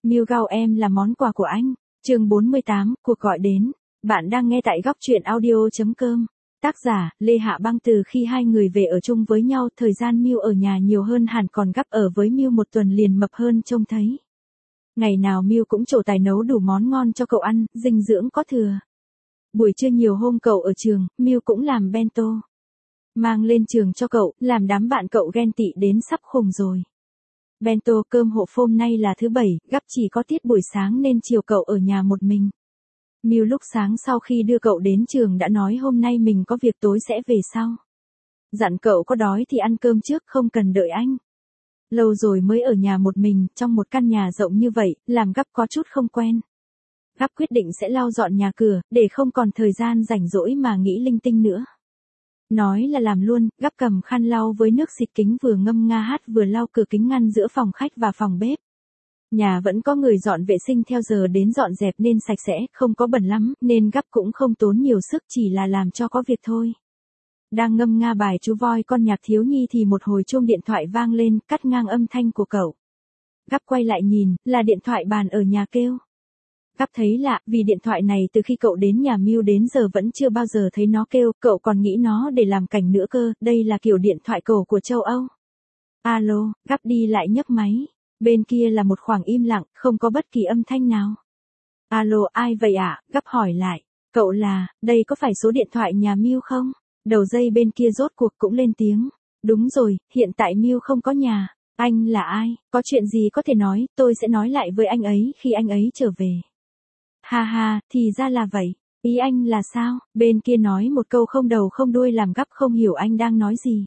Miu Gao em là món quà của anh. Chương 48, cuộc gọi đến. Bạn đang nghe tại góc truyện audio.com. Tác giả, Lê Hạ Băng. Từ khi hai người về ở chung với nhau, thời gian Miu ở nhà nhiều hơn hẳn, còn Gắp ở với Miu một tuần liền mập hơn trông thấy. Ngày nào Miu cũng trổ tài nấu đủ món ngon cho cậu ăn, dinh dưỡng có thừa. Buổi trưa nhiều hôm cậu ở trường, Miu cũng làm bento mang lên trường cho cậu, làm đám bạn cậu ghen tị đến sắp khùng rồi. Bento cơm hộp hôm nay là thứ bảy, Gắp chỉ có tiết buổi sáng nên chiều cậu ở nhà một mình. Miu lúc sáng sau khi đưa cậu đến trường đã nói hôm nay mình có việc tối sẽ về sau. Dặn cậu có đói thì ăn cơm trước, không cần đợi anh. Lâu rồi mới ở nhà một mình, trong một căn nhà rộng như vậy, làm Gắp có chút không quen. Gắp quyết định sẽ lau dọn nhà cửa, để không còn thời gian rảnh rỗi mà nghĩ linh tinh nữa. Nói là làm luôn, Gắp cầm khăn lau với nước xịt kính vừa ngâm nga hát vừa lau cửa kính ngăn giữa phòng khách và phòng bếp. Nhà vẫn có người dọn vệ sinh theo giờ đến dọn dẹp nên sạch sẽ, không có bẩn lắm, nên Gắp cũng không tốn nhiều sức, chỉ là làm cho có việc thôi. Đang ngâm nga bài chú voi con nhạc thiếu nhi thì một hồi chuông điện thoại vang lên, cắt ngang âm thanh của cậu. Gắp quay lại nhìn, là điện thoại bàn ở nhà kêu. Gắp thấy lạ, vì điện thoại này từ khi cậu đến nhà Miu đến giờ vẫn chưa bao giờ thấy nó kêu, cậu còn nghĩ nó để làm cảnh nữa cơ, đây là kiểu điện thoại cổ của châu Âu. Alo, Gắp đi lại nhấc máy. Bên kia là một khoảng im lặng, không có bất kỳ âm thanh nào. Alo, ai vậy ạ? Gắp hỏi lại. Cậu là, đây có phải số điện thoại nhà Miu không? Đầu dây bên kia rốt cuộc cũng lên tiếng. Đúng rồi, hiện tại Miu không có nhà. Anh là ai? Có chuyện gì có thể nói, tôi sẽ nói lại với anh ấy khi anh ấy trở về. Ha ha, thì ra là vậy. Ý anh là sao? Bên kia nói một câu không đầu không đuôi làm Gắp không hiểu anh đang nói gì.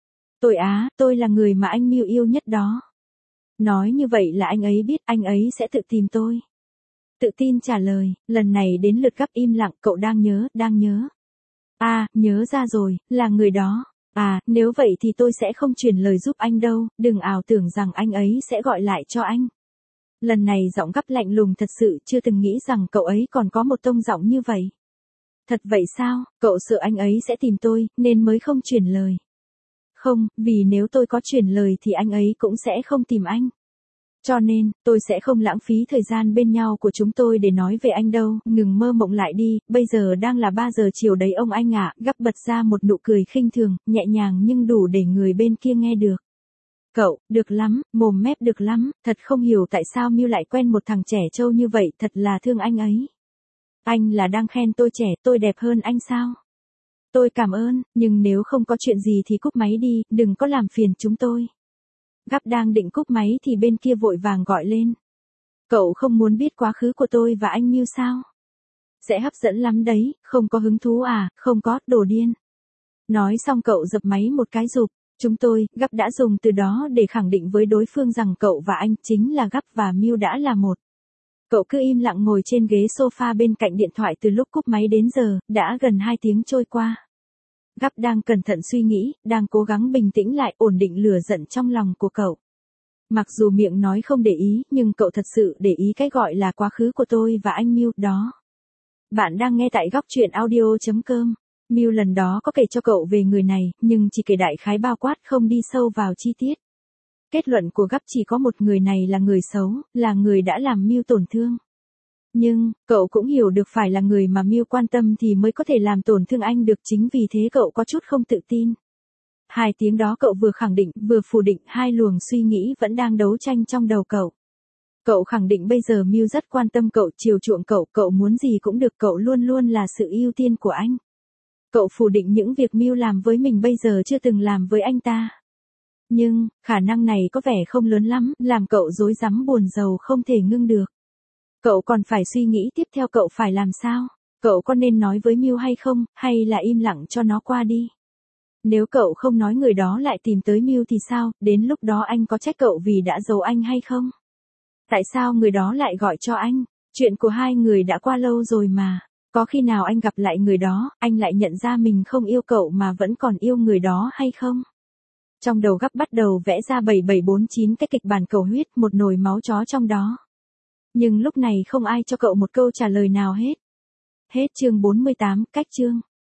Tôi là người mà anh Miu yêu nhất đó. Nói như vậy là anh ấy biết anh ấy sẽ tự tìm tôi. Tự tin trả lời, lần này đến lượt Gắp im lặng, cậu đang nhớ. À, nhớ ra rồi, là người đó. À, nếu vậy thì tôi sẽ không truyền lời giúp anh đâu, đừng ảo tưởng rằng anh ấy sẽ gọi lại cho anh. Lần này giọng Gắp lạnh lùng thật sự, chưa từng nghĩ rằng cậu ấy còn có một tông giọng như vậy. Thật vậy sao, cậu sợ anh ấy sẽ tìm tôi, nên mới không truyền lời. Không, vì nếu tôi có truyền lời thì anh ấy cũng sẽ không tìm anh. Cho nên, tôi sẽ không lãng phí thời gian bên nhau của chúng tôi để nói về anh đâu, ngừng mơ mộng lại đi, bây giờ đang là 3 giờ chiều đấy ông anh ạ. Gắp bật ra một nụ cười khinh thường, nhẹ nhàng nhưng đủ để người bên kia nghe được. Cậu, được lắm, mồm mép được lắm, thật không hiểu tại sao Miu lại quen một thằng trẻ trâu như vậy, thật là thương anh ấy. Anh là đang khen tôi trẻ, tôi đẹp hơn anh sao? Tôi cảm ơn, nhưng nếu không có chuyện gì thì cúp máy đi, đừng có làm phiền chúng tôi. Gắp đang định cúp máy thì bên kia vội vàng gọi lên. Cậu không muốn biết quá khứ của tôi và anh Miu sao? Sẽ hấp dẫn lắm đấy, không có hứng thú à? Không có, đồ điên. Nói xong cậu dập máy một cái rụp. Chúng tôi, Gắp đã dùng từ đó để khẳng định với đối phương rằng cậu và anh chính là Gắp và Miu đã là một. Cậu cứ im lặng ngồi trên ghế sofa bên cạnh điện thoại từ lúc cúp máy đến giờ, đã gần 2 tiếng trôi qua. Gắp đang cẩn thận suy nghĩ, đang cố gắng bình tĩnh lại, ổn định lửa giận trong lòng của cậu. Mặc dù miệng nói không để ý, nhưng cậu thật sự để ý cái gọi là quá khứ của tôi và anh Miu đó. Bạn đang nghe tại góc truyện audio.com. Miu lần đó có kể cho cậu về người này, nhưng chỉ kể đại khái bao quát, không đi sâu vào chi tiết. Kết luận của Gắp chỉ có một, người này là người xấu, là người đã làm Miu tổn thương. Nhưng, cậu cũng hiểu được phải là người mà Miu quan tâm thì mới có thể làm tổn thương anh được, chính vì thế cậu có chút không tự tin. 2 tiếng đó cậu vừa khẳng định, vừa phủ định, hai luồng suy nghĩ vẫn đang đấu tranh trong đầu cậu. Cậu khẳng định bây giờ Miu rất quan tâm cậu, chiều chuộng cậu, cậu muốn gì cũng được, cậu luôn luôn là sự ưu tiên của anh. Cậu phủ định những việc Miu làm với mình bây giờ chưa từng làm với anh ta. Nhưng, khả năng này có vẻ không lớn lắm, làm cậu rối rắm buồn rầu không thể ngưng được. Cậu còn phải suy nghĩ tiếp theo cậu phải làm sao? Cậu có nên nói với Miu hay không, hay là im lặng cho nó qua đi? Nếu cậu không nói người đó lại tìm tới Miu thì sao, đến lúc đó anh có trách cậu vì đã giấu anh hay không? Tại sao người đó lại gọi cho anh? Chuyện của hai người đã qua lâu rồi mà. Có khi nào anh gặp lại người đó, anh lại nhận ra mình không yêu cậu mà vẫn còn yêu người đó hay không? Trong đầu Gắp bắt đầu vẽ ra 7749 cái kịch bản cầu huyết, một nồi máu chó trong đó. Nhưng lúc này không ai cho cậu một câu trả lời nào hết. Hết chương 48, cách chương.